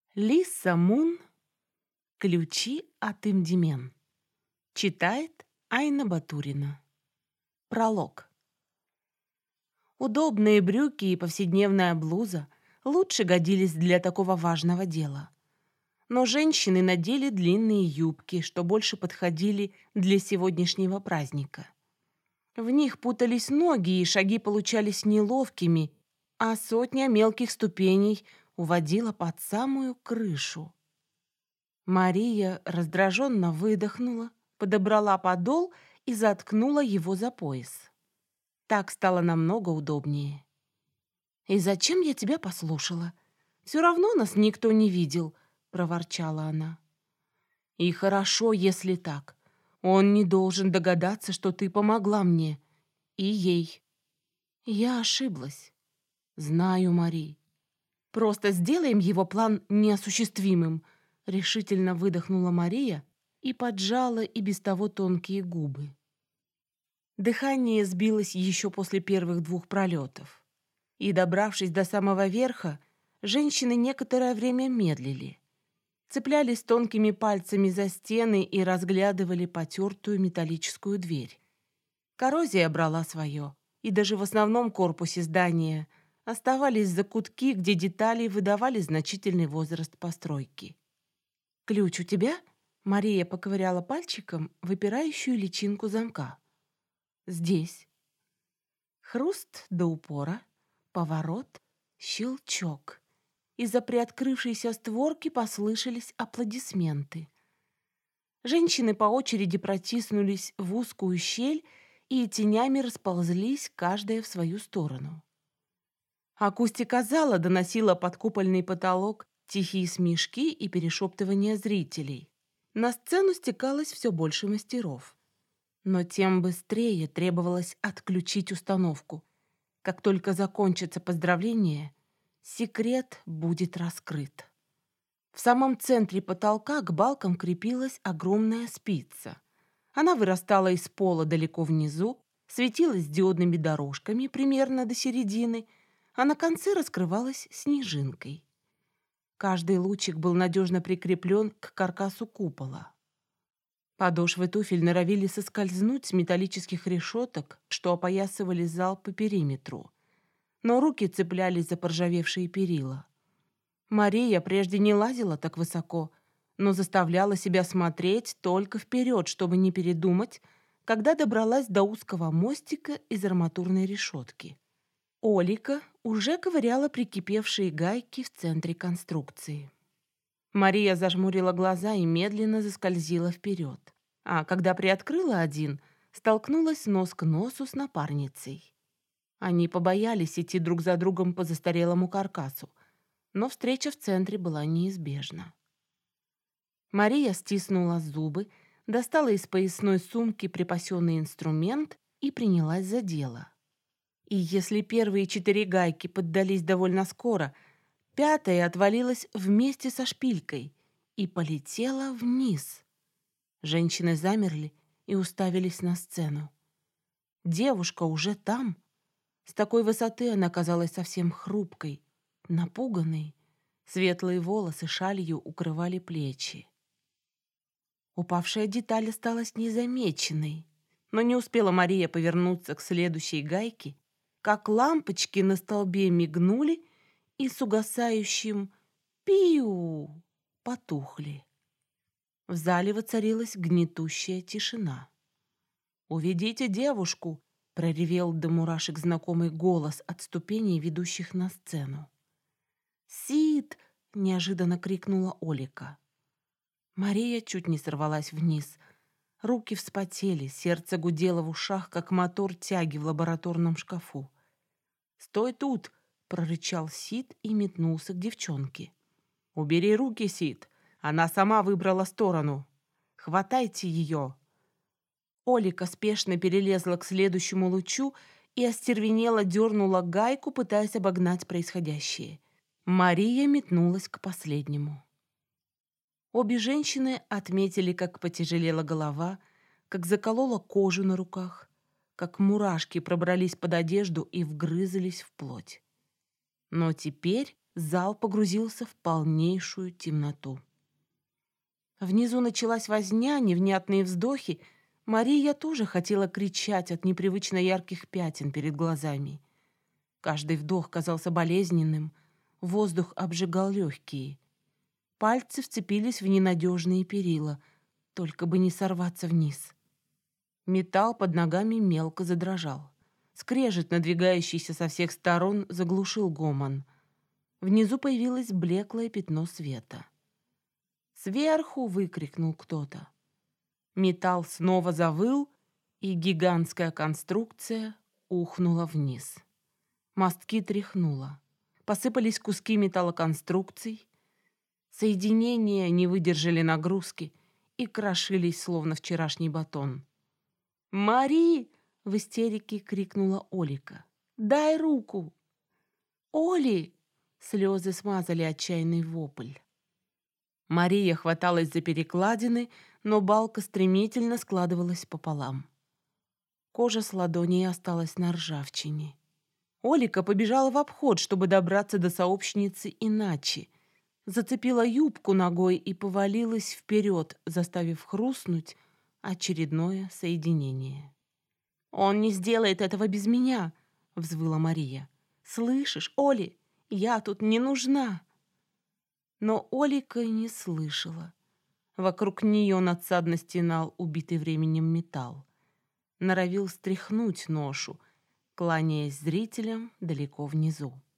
Лиса Мун. Ключи от Имдимен. Читает Айна Батурина. Пролог. Удобные брюки и повседневная блуза лучше годились для такого важного дела. Но женщины надели длинные юбки, что больше подходили для сегодняшнего праздника. В них путались ноги, и шаги получались неловкими, а сотня мелких ступеней уводила под самую крышу. Мария раздраженно выдохнула, подобрала подол и заткнула его за пояс. Так стало намного удобнее. «И зачем я тебя послушала? Все равно нас никто не видел», — проворчала она. «И хорошо, если так. Он не должен догадаться, что ты помогла мне. И ей». «Я ошиблась». «Знаю, Мари. Просто сделаем его план неосуществимым», — решительно выдохнула Мария и поджала и без того тонкие губы. Дыхание сбилось еще после первых 2 пролетов. И, добравшись до самого верха, женщины некоторое время медлили. Цеплялись тонкими пальцами за стены и разглядывали потертую металлическую дверь. Коррозия брала свое, и даже в основном корпусе здания оставались закутки, где детали выдавали значительный возраст постройки. «Ключ у тебя?» — Мария поковыряла пальчиком выпирающую личинку замка. «Здесь». Хруст до упора, поворот, щелчок. Из-за приоткрывшейся створки послышались аплодисменты. Женщины по очереди протиснулись в узкую щель и тенями расползлись, каждая в свою сторону. Акустика зала доносила под купольный потолок тихие смешки и перешептывания зрителей. На сцену стекалось все больше мастеров. Но тем быстрее требовалось отключить установку. Как только закончится поздравление, секрет будет раскрыт. В самом центре потолка к балкам крепилась огромная спица. Она вырастала из пола далеко внизу, светилась диодными дорожками примерно до середины, а на конце раскрывалась снежинкой. Каждый лучик был надежно прикреплен к каркасу купола. Подошвы туфель норовили соскользнуть с металлических решеток, что опоясывали зал по периметру. Но руки цеплялись за поржавевшие перила. Мария прежде не лазила так высоко, но заставляла себя смотреть только вперед, чтобы не передумать, когда добралась до узкого мостика из арматурной решетки. Олика уже ковыряла прикипевшие гайки в центре конструкции. Мария зажмурила глаза и медленно заскользила вперед. А когда приоткрыла один, столкнулась нос к носу с напарницей. Они побоялись идти друг за другом по застарелому каркасу, но встреча в центре была неизбежна. Мария стиснула зубы, достала из поясной сумки припасенный инструмент и принялась за дело. И если первые 4 гайки поддались довольно скоро, 5-я отвалилась вместе со шпилькой и полетела вниз. Женщины замерли и уставились на сцену. Девушка уже там. С такой высоты она казалась совсем хрупкой, напуганной. Светлые волосы шалью укрывали плечи. Упавшая деталь осталась незамеченной, но не успела Мария повернуться к следующей гайке, как лампочки на столбе мигнули и с угасающим «пиу» потухли. В зале воцарилась гнетущая тишина. «Уведите девушку!» — проревел до мурашек знакомый голос от ступеней, ведущих на сцену. «Сид!» — неожиданно крикнула Олика. Мария чуть не сорвалась вниз. Руки вспотели, сердце гудело в ушах, как мотор тяги в лабораторном шкафу. «Стой тут!» — прорычал Сид и метнулся к девчонке. «Убери руки, Сид! Она сама выбрала сторону! Хватайте ее!» Олика спешно перелезла к следующему лучу и остервенело дернула гайку, пытаясь обогнать происходящее. Мария метнулась к последнему. Обе женщины отметили, как потяжелела голова, как заколола кожу на руках, как мурашки пробрались под одежду и вгрызались в плоть. Но теперь зал погрузился в полнейшую темноту. Внизу началась возня, невнятные вздохи. Мария тоже хотела кричать от непривычно ярких пятен перед глазами. Каждый вдох казался болезненным, воздух обжигал легкие. Пальцы вцепились в ненадежные перила, только бы не сорваться вниз. Металл под ногами мелко задрожал. Скрежет, надвигающийся со всех сторон, заглушил гомон. Внизу появилось блеклое пятно света. «Сверху!» — выкрикнул кто-то. Металл снова завыл, и гигантская конструкция ухнула вниз. Мостки тряхнуло. Посыпались куски металлоконструкций. Соединения не выдержали нагрузки и крошились, словно вчерашний батон. «Мари!» — в истерике крикнула Олика. «Дай руку!» «Оли!» — слезы смазали отчаянный вопль. Мария хваталась за перекладины, но балка стремительно складывалась пополам. Кожа с ладоней осталась на ржавчине. Олика побежала в обход, чтобы добраться до сообщницы иначе. Зацепила юбку ногой и повалилась вперед, заставив хрустнуть очередное соединение. «Он не сделает этого без меня!» — взвыла Мария. «Слышишь, Оли, я тут не нужна!» Но Олика не слышала. Вокруг нее надсадно стенал убитый временем металл. Норовил стряхнуть ношу, кланяясь зрителям далеко внизу.